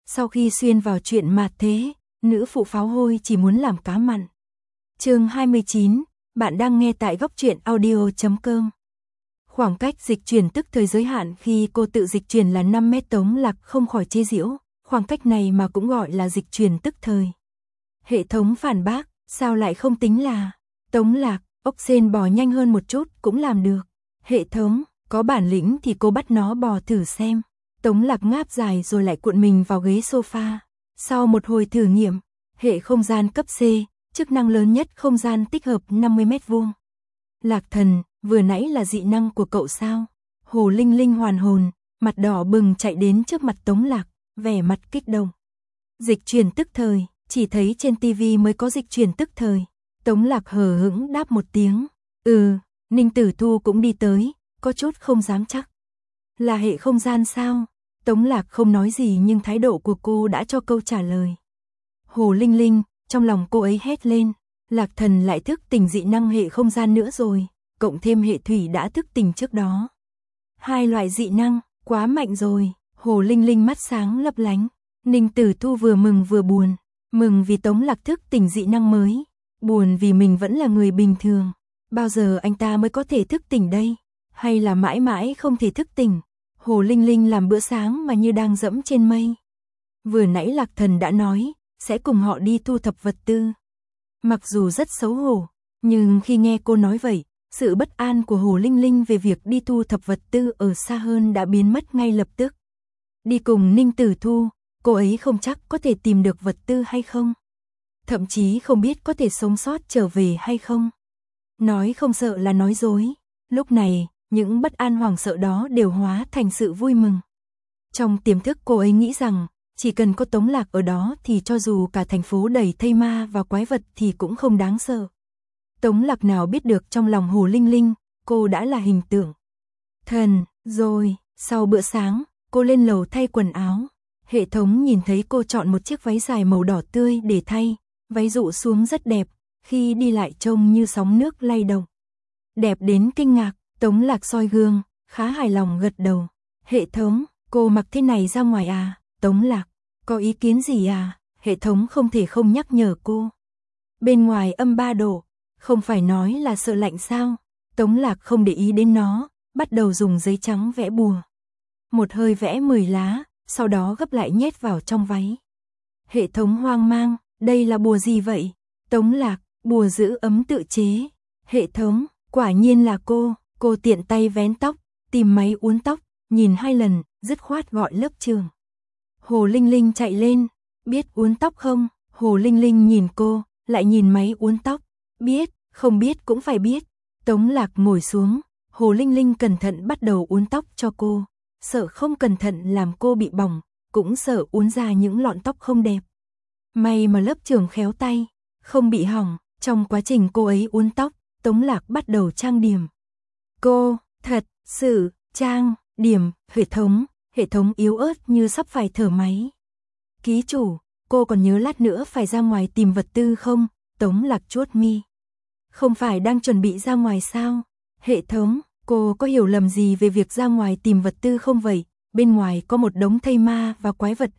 Sau khi xuyên vào chuyện mạt thế, nữ phụ pháo hôi chỉ muốn làm cá mặn. Chương 29, bạn đang nghe tại góc truyện audio.com. Khoảng cách dịch chuyển tức thời giới hạn khi cô tự dịch chuyển là 5 mét. Tống Lạc không khỏi chế giễu, khoảng cách này mà cũng gọi là dịch chuyển tức thời. Hệ thống phản bác, sao lại không tính là Tống Lạc, ốc sên bò nhanh hơn một chút cũng làm được. Hệ thống, có bản lĩnh thì cô bắt nó bò thử xem. Tống Lạc ngáp dài rồi lại cuộn mình vào ghế sofa. Sau một hồi thử nghiệm, hệ không gian cấp C, chức năng lớn nhất không gian tích hợp 50 mét vuông. Lạc Thần, vừa nãy là dị năng của cậu sao? Hồ Linh Linh hoàn hồn, mặt đỏ bừng chạy đến trước mặt Tống Lạc, vẻ mặt kích động. Dịch chuyển tức thời, chỉ thấy trên tivi mới có dịch chuyển tức thời. Tống Lạc hờ hững đáp một tiếng. Ninh Tử Thu cũng đi tới, có chút không dám chắc. Là hệ không gian sao? Tống Lạc không nói gì nhưng thái độ của cô đã cho câu trả lời. Hồ Linh Linh, trong lòng cô ấy hét lên. Lạc Thần lại thức tỉnh dị năng hệ không gian nữa rồi, cộng thêm hệ thủy đã thức tỉnh trước đó. Hai loại dị năng, quá mạnh rồi. Hồ Linh Linh mắt sáng lấp lánh. Ninh Tử Thu vừa mừng vừa buồn. Mừng vì Tống Lạc thức tỉnh dị năng mới, buồn vì mình vẫn là người bình thường. Bao giờ anh ta mới có thể thức tỉnh đây? Hay là mãi mãi không thể thức tỉnh? Hồ Linh Linh làm bữa sáng mà như đang dẫm trên mây. Vừa nãy Lạc Thần đã nói, sẽ cùng họ đi thu thập vật tư. Mặc dù rất xấu hổ, nhưng khi nghe cô nói vậy, sự bất an của Hồ Linh Linh về việc đi thu thập vật tư ở xa hơn đã biến mất ngay lập tức. Đi cùng Ninh Tử Thu, cô ấy không chắc có thể tìm được vật tư hay không. Thậm chí không biết có thể sống sót trở về hay không. Nói không sợ là nói dối. Lúc này, những bất an hoảng sợ đó đều hóa thành sự vui mừng. Trong tiềm thức cô ấy nghĩ rằng, chỉ cần có Tống Lạc ở đó thì cho dù cả thành phố đầy thây ma và quái vật thì cũng không đáng sợ. Tống Lạc nào biết được trong lòng Hồ Linh Linh, cô đã là hình tượng thần rồi. Sau bữa sáng, cô lên lầu thay quần áo. Hệ thống nhìn thấy cô chọn một chiếc váy dài màu đỏ tươi để thay. Váy rụ xuống rất đẹp, khi đi lại trông như sóng nước lay động. Đẹp đến kinh ngạc. Tống Lạc soi gương, khá hài lòng gật đầu. Hệ thống, cô mặc thế này ra ngoài à? Tống Lạc, có ý kiến gì à? Hệ thống không thể không nhắc nhở cô. Bên ngoài âm 3 độ, không phải nói là sợ lạnh sao? Tống Lạc không để ý đến nó, bắt đầu dùng giấy trắng vẽ bùa. Một hơi vẽ 10 lá, sau đó gấp lại nhét vào trong váy. Hệ thống hoang mang, đây là bùa gì vậy? Tống Lạc, bùa giữ ấm tự chế. Hệ thống, quả nhiên là cô tiện tay vén tóc, tìm máy uốn tóc, nhìn 2 lần, dứt khoát gọi lớp trường. Hồ Linh Linh chạy lên, biết uốn tóc không? Hồ Linh Linh nhìn cô, lại nhìn máy uốn tóc, biết, không biết cũng phải biết. Tống Lạc ngồi xuống, Hồ Linh Linh cẩn thận bắt đầu uốn tóc cho cô, sợ không cẩn thận làm cô bị bỏng, cũng sợ uốn ra những lọn tóc không đẹp. May mà lớp trưởng khéo tay, không bị hỏng. Trong quá trình cô ấy uốn tóc, Tống Lạc bắt đầu trang điểm. Cô, thật sự, trang điểm, hệ thống yếu ớt như sắp phải thở máy. Ký chủ, cô còn nhớ lát nữa phải ra ngoài tìm vật tư không? Tống Lạc chuốt mi. Không phải đang chuẩn bị ra ngoài sao? Hệ thống, cô có hiểu lầm gì về việc ra ngoài tìm vật tư không vậy? Bên ngoài có một đống thây ma và quái vật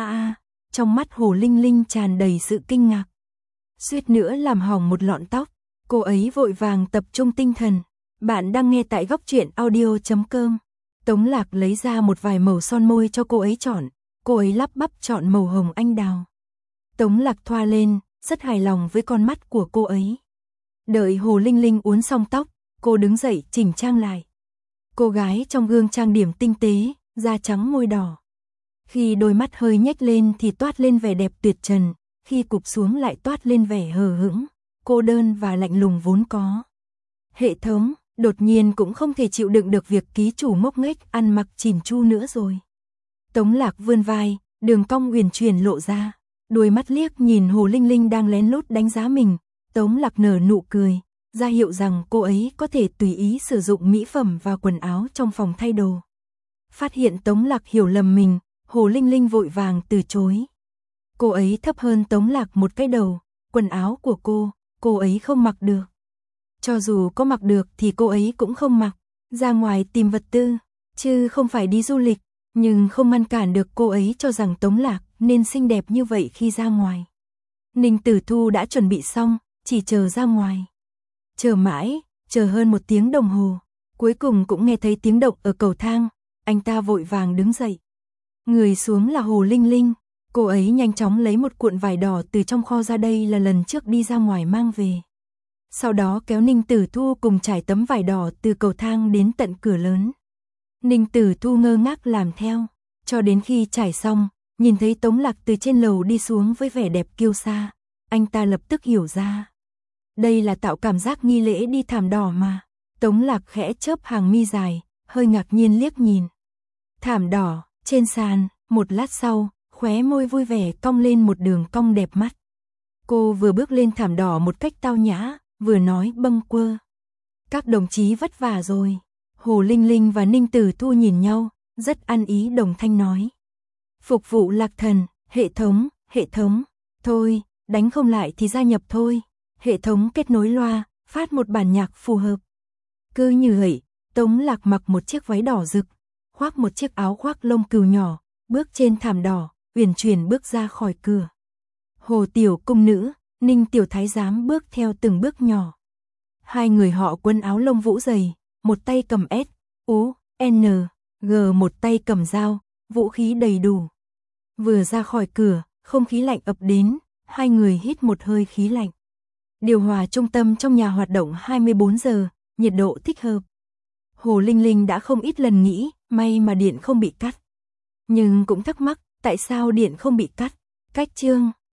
Trong mắt Hồ Linh Linh tràn đầy sự kinh ngạc. Suýt nữa làm hỏng một lọn tóc. Cô ấy vội vàng tập trung tinh thần. Bạn đang nghe tại góc truyện audio.com. Tống Lạc lấy ra một vài màu son môi cho cô ấy chọn. Cô ấy lắp bắp chọn màu hồng anh đào. Tống Lạc thoa lên, rất hài lòng với con mắt của cô ấy. Đợi Hồ Linh Linh uốn xong tóc, cô đứng dậy chỉnh trang lại. Cô gái trong gương trang điểm tinh tế, da trắng môi đỏ. Khi đôi mắt hơi nhếch lên thì toát lên vẻ đẹp tuyệt trần, khi cụp xuống lại toát lên vẻ hờ hững, cô đơn và lạnh lùng vốn có. Hệ thống, đột nhiên cũng không thể chịu đựng được việc ký chủ ngốc nghếch ăn mặc chỉn chu nữa rồi. Tống Lạc vươn vai, đường cong uyển chuyển lộ ra, đôi mắt liếc nhìn Hồ Linh Linh đang lén lút đánh giá mình. Tống Lạc nở nụ cười, ra hiệu rằng cô ấy có thể tùy ý sử dụng mỹ phẩm và quần áo trong phòng thay đồ. Phát hiện Tống Lạc hiểu lầm mình, Hồ Linh Linh vội vàng từ chối. Cô ấy thấp hơn Tống Lạc một cái đầu, quần áo của cô ấy không mặc được. Cho dù có mặc được thì cô ấy cũng không mặc, ra ngoài tìm vật tư, chứ không phải đi du lịch, nhưng không ngăn cản được cô ấy cho rằng Tống Lạc nên xinh đẹp như vậy khi ra ngoài. Ninh Tử Thu đã chuẩn bị xong, chỉ chờ ra ngoài. Chờ mãi, chờ hơn 1 tiếng đồng hồ, cuối cùng cũng nghe thấy tiếng động ở cầu thang, anh ta vội vàng đứng dậy. Người xuống là Hồ Linh Linh, cô ấy nhanh chóng lấy một cuộn vải đỏ từ trong kho ra, đây là lần trước đi ra ngoài mang về. Sau đó kéo Ninh Tử Thu cùng trải tấm vải đỏ từ cầu thang đến tận cửa lớn. Ninh Tử Thu ngơ ngác làm theo, cho đến khi trải xong, nhìn thấy Tống Lạc từ trên lầu đi xuống với vẻ đẹp kiêu sa, anh ta lập tức hiểu ra. Đây là tạo cảm giác nghi lễ đi thảm đỏ mà. Tống Lạc khẽ chớp hàng mi dài, hơi ngạc nhiên liếc nhìn. Thảm đỏ, trên sàn, một lát sau, khóe môi vui vẻ cong lên một đường cong đẹp mắt. Cô vừa bước lên thảm đỏ một cách tao nhã, vừa nói bâng quơ. Các đồng chí vất vả rồi. Hồ Linh Linh và Ninh Tử Thu nhìn nhau, rất ăn ý đồng thanh nói. Phục vụ Lạc Thần, hệ thống, thôi, đánh không lại thì gia nhập thôi. Hệ thống kết nối loa, phát một bản nhạc phù hợp. Cứ như vậy, Tống Lạc mặc một chiếc váy đỏ rực, khoác một chiếc áo khoác lông cừu nhỏ, bước trên thảm đỏ, uyển chuyển bước ra khỏi cửa. Hồ Tiểu cung nữ, Ninh Tiểu thái giám bước theo từng bước nhỏ. Hai người họ quần áo lông vũ dày, một tay cầm S, U, N, G, một tay cầm dao, vũ khí đầy đủ. Vừa ra khỏi cửa, không khí lạnh ập đến, hai người hít một hơi khí lạnh. Điều hòa trung tâm trong nhà hoạt động 24 giờ, nhiệt độ thích hợp. Hồ Linh Linh đã không ít lần nghĩ, may mà điện không bị cắt. Nhưng cũng thắc mắc, tại sao điện không bị cắt? Cách chương